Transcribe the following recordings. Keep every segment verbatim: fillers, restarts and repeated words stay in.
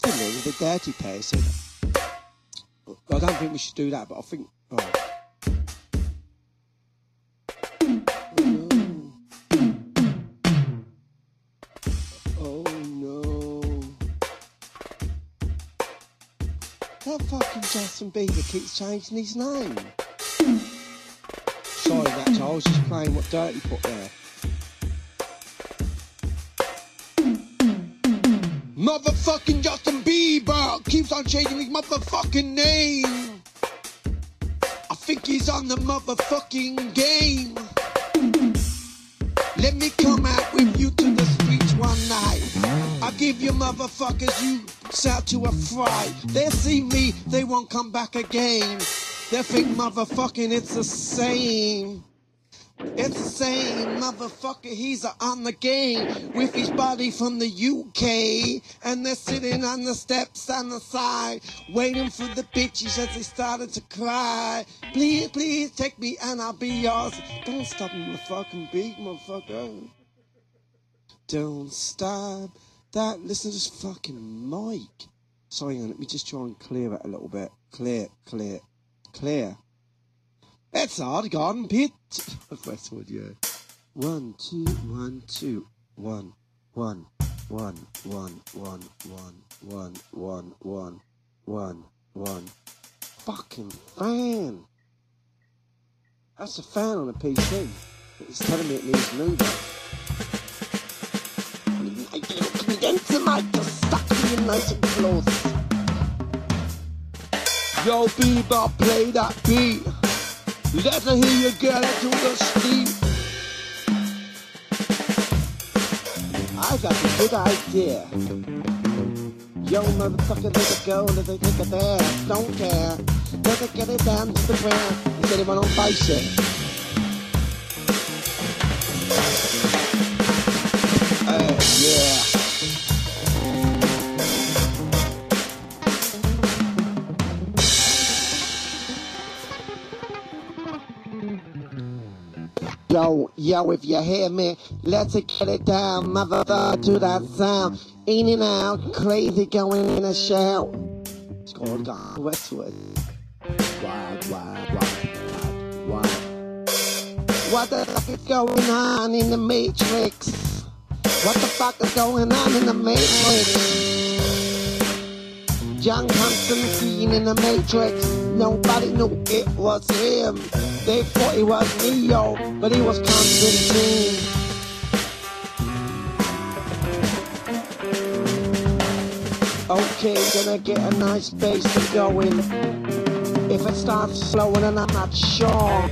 Fiddler with a dirty person. I don't think we should do that, but I think... Oh. Oh no. That fucking Justin Bieber keeps changing his name. Sorry, Nacho, I was just playing what Dirty put there. Motherfucking Justin Bieber keeps on changing his motherfucking name. I think he's on the motherfucking game. Let me come out with you to the streets one night. I'll give you motherfuckers you sell to a fright. They'll see me, they won't come back again. They'll think motherfucking it's the same. It's the same motherfucker, he's on the game with his body from the U K. And they're sitting on the steps on the side, waiting for the bitches as they started to cry. Please, please take me and I'll be yours. Don't stop me, motherfucking beat, motherfucker. Don't stop that. Listen to this fucking mic. Sorry, let me just try and clear it a little bit. Clear, clear, clear. That's hard, Garden Pit. Westwood, yeah. One, two, one, two, one, one, one, one, one, one, one, one, one, one, one. Fucking fan. That's a fan on a P C. It's telling me it needs moving. I look me against the mic, just stuck me in nice and close. Yo, Bieber, play that beat. Let's hear you get into the street. I got a good idea. Yo, motherfucker, let it go, let it take it there. Don't care. Let it get it down to the ground and get everyone on bicep. Uh, yeah. Yo, yo, if you hear me, let's get it down, motherfucker, to that sound. In and out, crazy going in a shout. It's called Gone Westwood. Wild, wild, wild, wild, wild. What the fuck is going on in the Matrix? What the fuck is going on in the Matrix? John Constantine in the Matrix. Nobody knew it was him. They thought he was Neo, but he was Constantine. Okay, gonna get a nice bass to go in. If it starts slowing, then I'm not sure.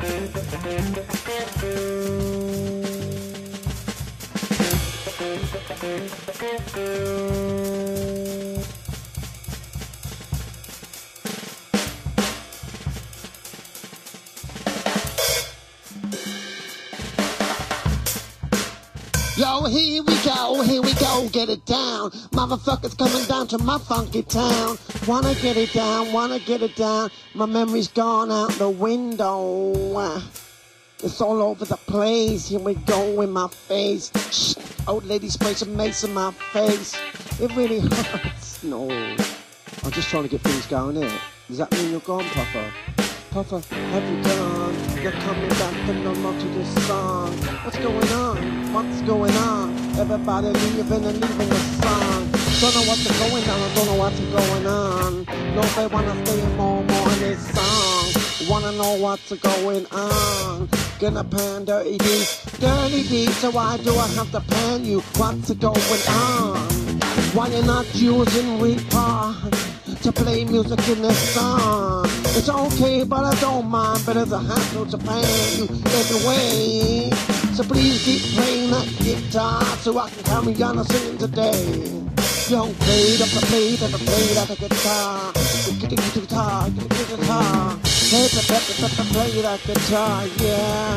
Yo, here we go, here we go, get it down. Motherfuckers coming down to my funky town. Wanna get it down, wanna get it down. My memory's gone out the window. It's all over the place, here we go in my face. Shh, old lady spray some mace in my face. It really hurts, no. I'm just trying to get things going here. Does that mean you're gone, Puffer? Puffer, have you gone? You're coming back and no more to this song. What's going on? What's going on? Everybody leaving and leaving the song. Don't know what's going on, I don't know what's going on. Nobody wanna stay more more in this song. Wanna know what's going on? Gonna pan Dirty D, Dirty D, so why do I have to pan you? What's going on? Why you not using Reaper to play music in this song? It's okay, but I don't mind, but it's a hassle to pan you anyway. So please keep playing that guitar so I can carry on singing today. Yo, play that, play that, play that guitar. Get the guitar, get the guitar. Play that, play that guitar, yeah.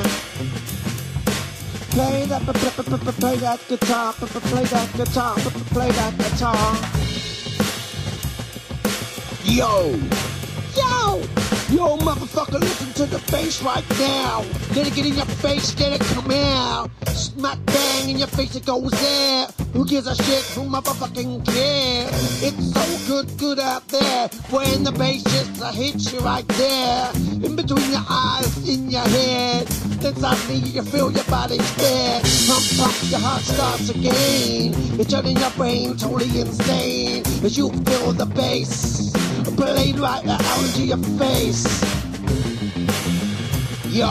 Play that, play that guitar, play that guitar, play that guitar. Yo, yo, Yo, motherfucker, listen to the bass right now. Let it get in your face, let it come out. Smack bang in your face, it goes there. Who gives a shit? Who motherfucking cares? It's so good, good out there. When the bass just uh, hits you right there. In between your eyes, in your head. Then suddenly you feel your body dead. Pump, pump, your heart starts again. You're turning your brain totally insane. As you feel the bass blade right out into your face. Yo.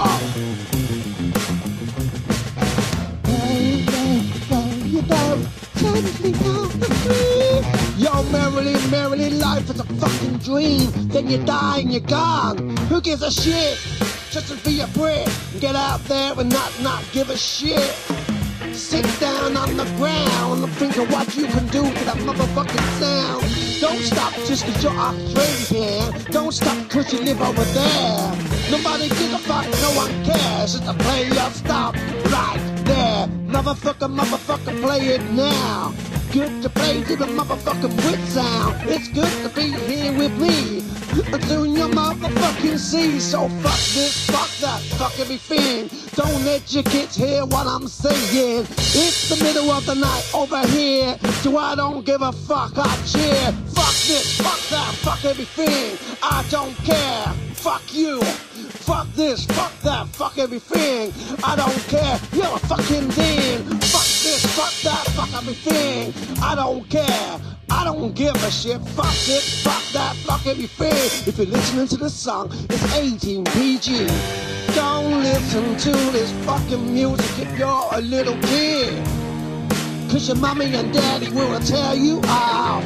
Hey, hey, you go, totally off the street. Yo, merrily, merrily, life is a fucking dream. Then you die and you're gone. Who gives a shit? Just to be a prick. Get out there and not, not give a shit. Sit down on the ground and think of what you can do to that motherfucking sound. Don't stop just cause you're Australian. Don't stop cause you live over there. Nobody gives a fuck, no one cares. It's a play your stop right there. Motherfucker, motherfucker, play it now. Good to play to the motherfucking wit sound. It's good to be here with me. Soon your motherfucking see. So fuck this, fuck that, fuck everything. Don't let your kids hear what I'm saying. It's the middle of the night over here, so I don't give a fuck, I cheer. Fuck this, fuck that, fuck everything. I don't care, fuck you. Fuck this, fuck that, fuck everything. I don't care, you're a fucking demon. Fuck this, fuck that, fuck everything. I don't care, I don't give a shit. Fuck this, fuck that, fuck everything. If you're listening to this song, it's eighteen P G. Don't listen to this fucking music if you're a little kid. Cause your mommy and daddy will tear you off.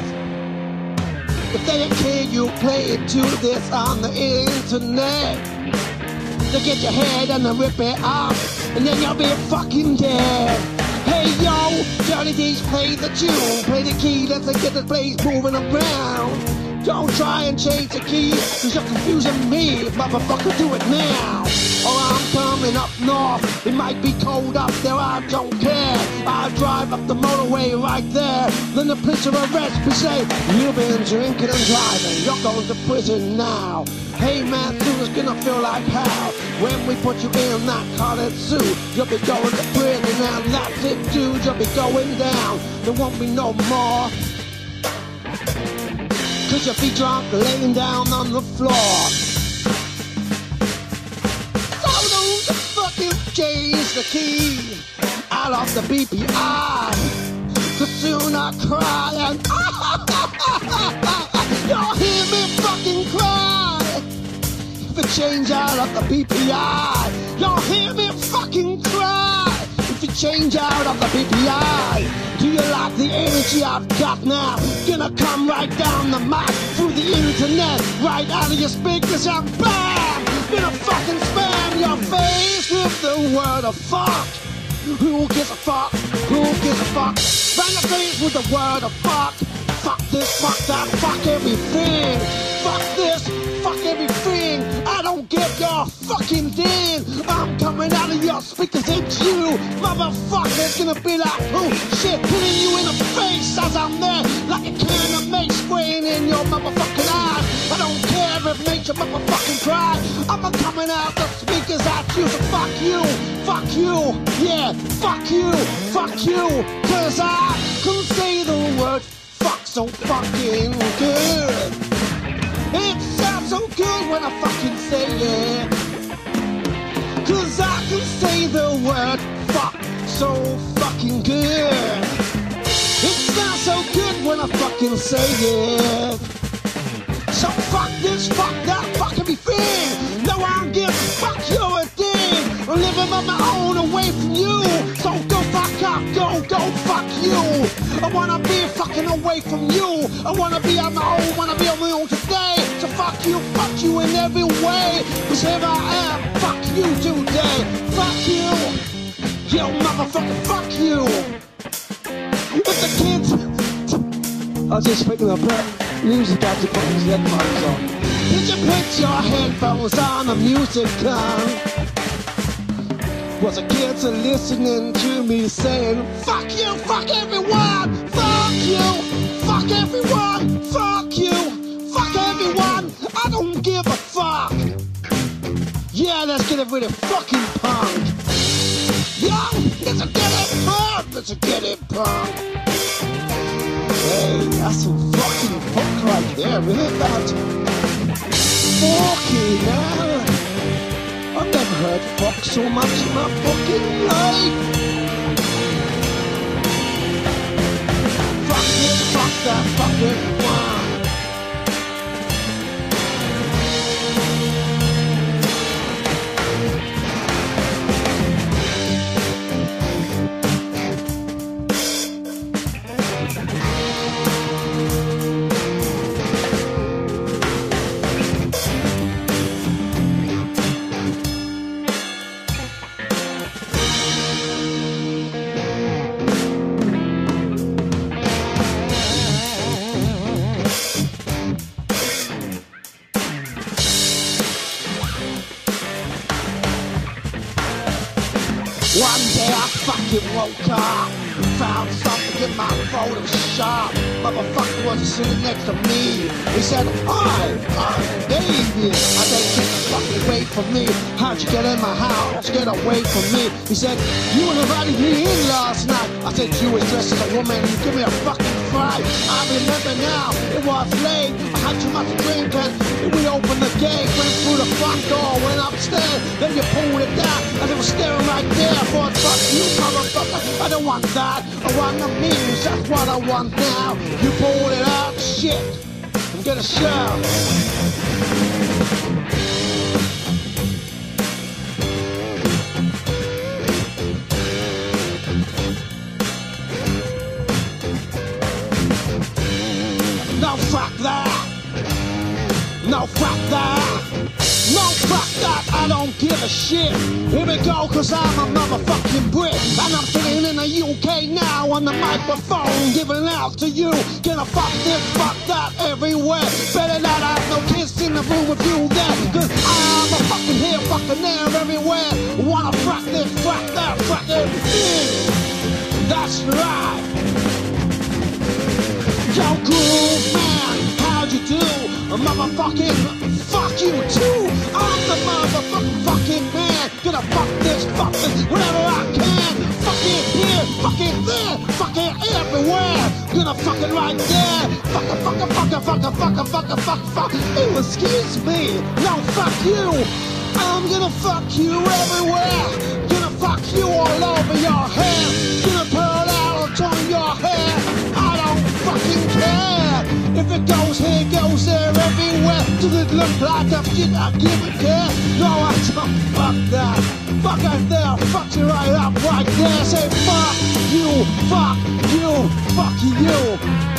If they don't care, you play it to this on the internet. They get your head and they rip it off, and then you'll be fucking dead. Hey yo, Johnny D's play the tune, play the key, let's get the place moving around. Don't try and change the key, cause you're confusing me, motherfucker, do it now. Or I'm coming up north, it might be cold up there, I don't care. I drive up the motorway right there, then the police will arrest me, say, you've been drinking and driving, you're going to prison now. Hey man, soon it's gonna feel like hell when we put you in that colored suit. You'll be going to prison and that's it dude, you'll be going down. There won't be no more, cause you'll be drunk laying down on the floor. So don't fucking change the key out of the B P I, cause soon I cry and you'll hear me fucking cry. If you change out of the B P I, you'll hear me fucking cry. If you change out of the B P I, do you like the energy I've got now? Gonna come right down the mic, through the internet, right out of your speakers and bam! Gonna fucking spam your face with the word of fuck. Who gives a fuck? Who gives a fuck? Bang your face with the word of fuck. Fuck this, fuck that, fuck everything. Fuck this, fuck everything. I don't give your fucking damn. I'm coming out of your speakers, it's you. Motherfucker's gonna be like, oh shit, hitting you in the face as I'm there, like a can of mace spraying in your motherfucking eyes. I don't care if it makes you motherfucking cry. I'm coming out the speakers at you, so fuck you, fuck you, yeah, fuck you, fuck you. Cause I can say the word fuck so fucking good. It sounds so good when I fucking say it. Cause I can say the word fuck so fucking good. It sounds so good when I fucking say it. So fuck this, fuck that, fuck everything. No one gives a fuck, you're a thing. I'm living on my own away from you. So go fuck up, go, go fuck you. I wanna be fucking away from you. I wanna be on my own, wanna be on my own today. So fuck you, fuck you in every way. Cause here I am, fuck you today. Fuck you, yo motherfucker, fuck you. If the kids, I was just picking up that music out to put his headphones on. Did you put your headphones on, the music on? Was a kid to listening to me saying, fuck you, fuck everyone, fuck you, fuck everyone, fuck you, fuck everyone, I don't give a fuck. let's get it really fucking punk. Young, let's get it punk. Let's get it punk. Hey, that's some fucking funk right there. You hear that? Fucking hell. I've never heard fuck so much in my fucking life. Fuck this, fuck that, fuck everyone. One day I fucking woke up, found something in my Photoshop. Motherfucker was sitting next to me. He said, hi, I'm David. I said, get the fuck away from me. How'd you get in my house? Get away from me. He said, you invited me in last night. I said, you was dressed as a woman. You give me a fucking fright. I remember now, it was late. I had too much to drink and we opened the gate. Went through the front door, went upstairs. Then you pulled it down and it was staring right there. I thought, fuck you, motherfucker. I don't want that. I want the means. That's what I want now. You pulled it out, shit. I'm gonna shout. No, fuck that. No, fuck that. No, fuck that. I don't give a shit. Here we go, cause I'm a motherfucking Brit. And I'm sitting in the U K now on the microphone, giving out to you. Gonna fuck this, fuck that everywhere. Better not have no kids in the room with you there. Cause I'm a fucking here, fucking there, everywhere. Wanna fuck this, fuck that, fuck everything. That's right. Yo, groove man, how'd you do? A motherfucking fuck you too. I'm the motherfucking fucking man. Gonna fuck this, fuck this, whatever I can. Fuck it here, fuck it there, fuck it everywhere. Gonna fuck it right there. Fuck it, fuck it, fuck it, fuck it, fuck it, fuck it, fuck it, fuck it. Ew, excuse me. No, fuck you. I'm gonna fuck you everywhere. Gonna fuck you all over your hair. Gonna pearl out on your hair. I don't fucking care. If it goes here, goes there, everywhere. Does it look like a shit I give a care? No, I don't fuck that. Fuck right there, fuck you right up right there. Say fuck you, fuck you, fuck you.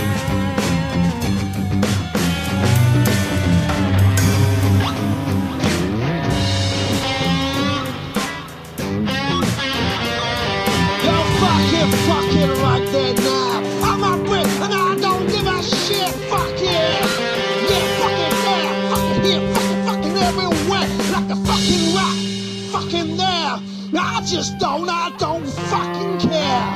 Fuck it right there now. I'm a Brit and I don't give a shit. Fuck it. Yeah, fuck it there. Fuck it here. Fuck it fucking everywhere. Like a fucking rat. Fucking there. I just don't, I don't fucking care.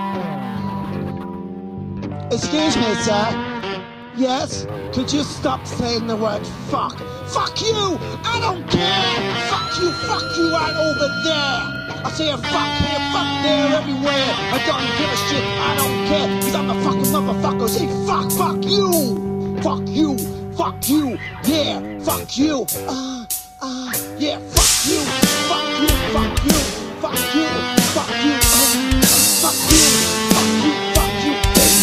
Excuse me, sir. Yes? Could you stop saying the word fuck? Fuck you! I don't care! Fuck you, fuck you right over there! I say a fuck here, fuck there, everywhere. I don't give a shit, I don't care. Cause I'm a fucking motherfucker. Say fuck, fuck you! Fuck you, fuck you, yeah, fuck you. Uh, uh, yeah, fuck you, fuck you, fuck you, fuck you, fuck you, uh, uh, fuck you, fuck you, fuck you,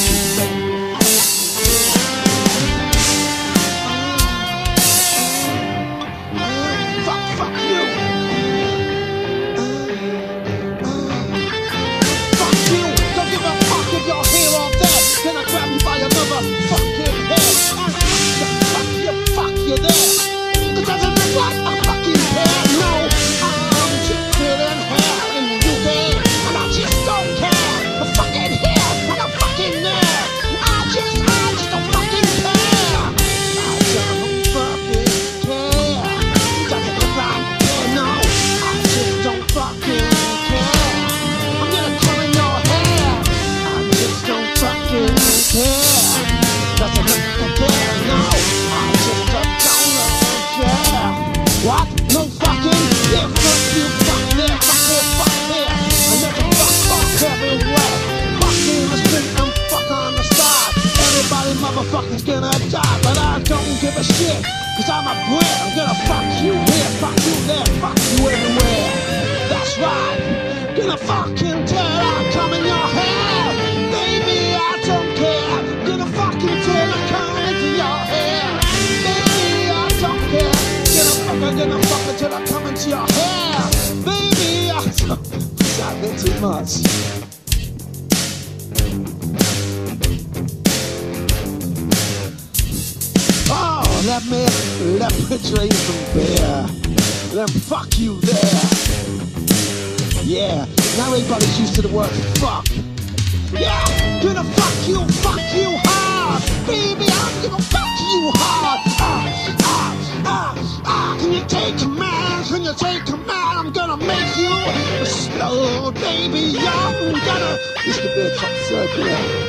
fuck, fuck you. Then I grab you by your motherfucking head and fuck you, fuck you there. Cause doesn't look like a fucking care. No, I'm just feeling hell in the U K and I just don't care. Fucking right, but I don't give a shit, cause I'm a brit. I'm gonna fuck you here, fuck you there, fuck you everywhere. That's right, gonna fucking till I come in your hair. Baby, I don't care, gonna fucking till I come into your hair. Baby, I don't care, gonna fuck, I'm gonna fuck until I come into your hair. Baby, I don't, is that a bit too much? Oh, let me, let me drink some beer. Then fuck you there. Yeah, now everybody's used to the word fuck. Yeah, gonna fuck you, fuck you hard. Baby, I'm gonna fuck you hard. Ah, ah, ah, ah. Can you take a man? Can you take a man? I'm gonna make you slow, baby. I'm gonna. This could be a top circular.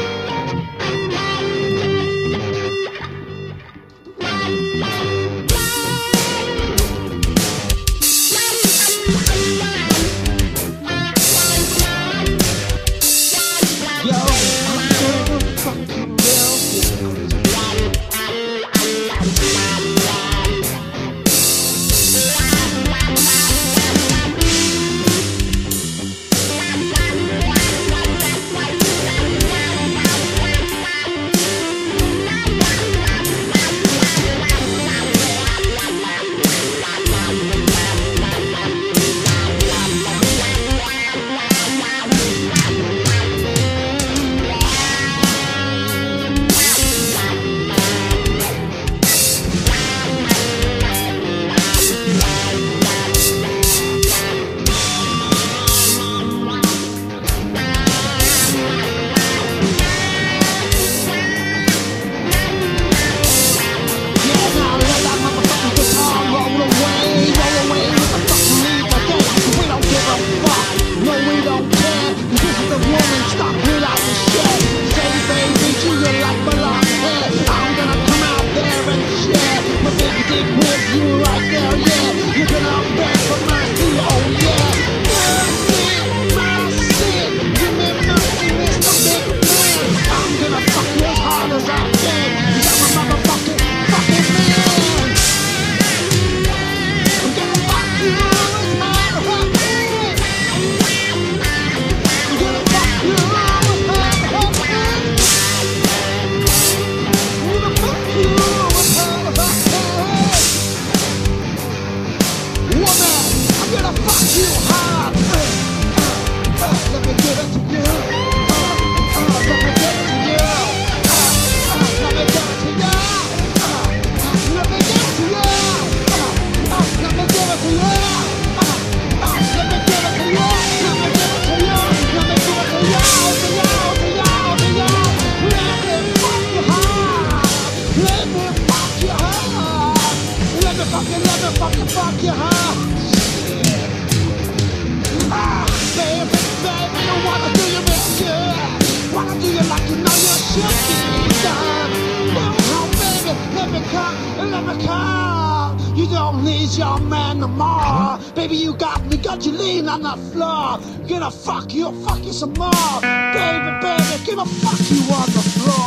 You don't need your man no more. Baby, you got me, got you lean on the floor. Gonna fuck you, fuck you some more. Baby, baby, gonna fuck you on the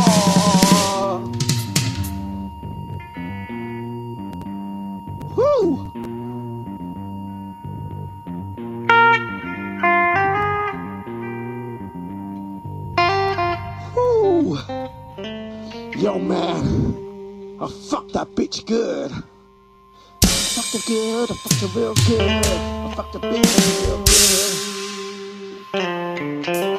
floor. Woo! Woo! Yo, man, I fucked that bitch good. I fucked her good, I fucked her real good. I fucked the bitch real good.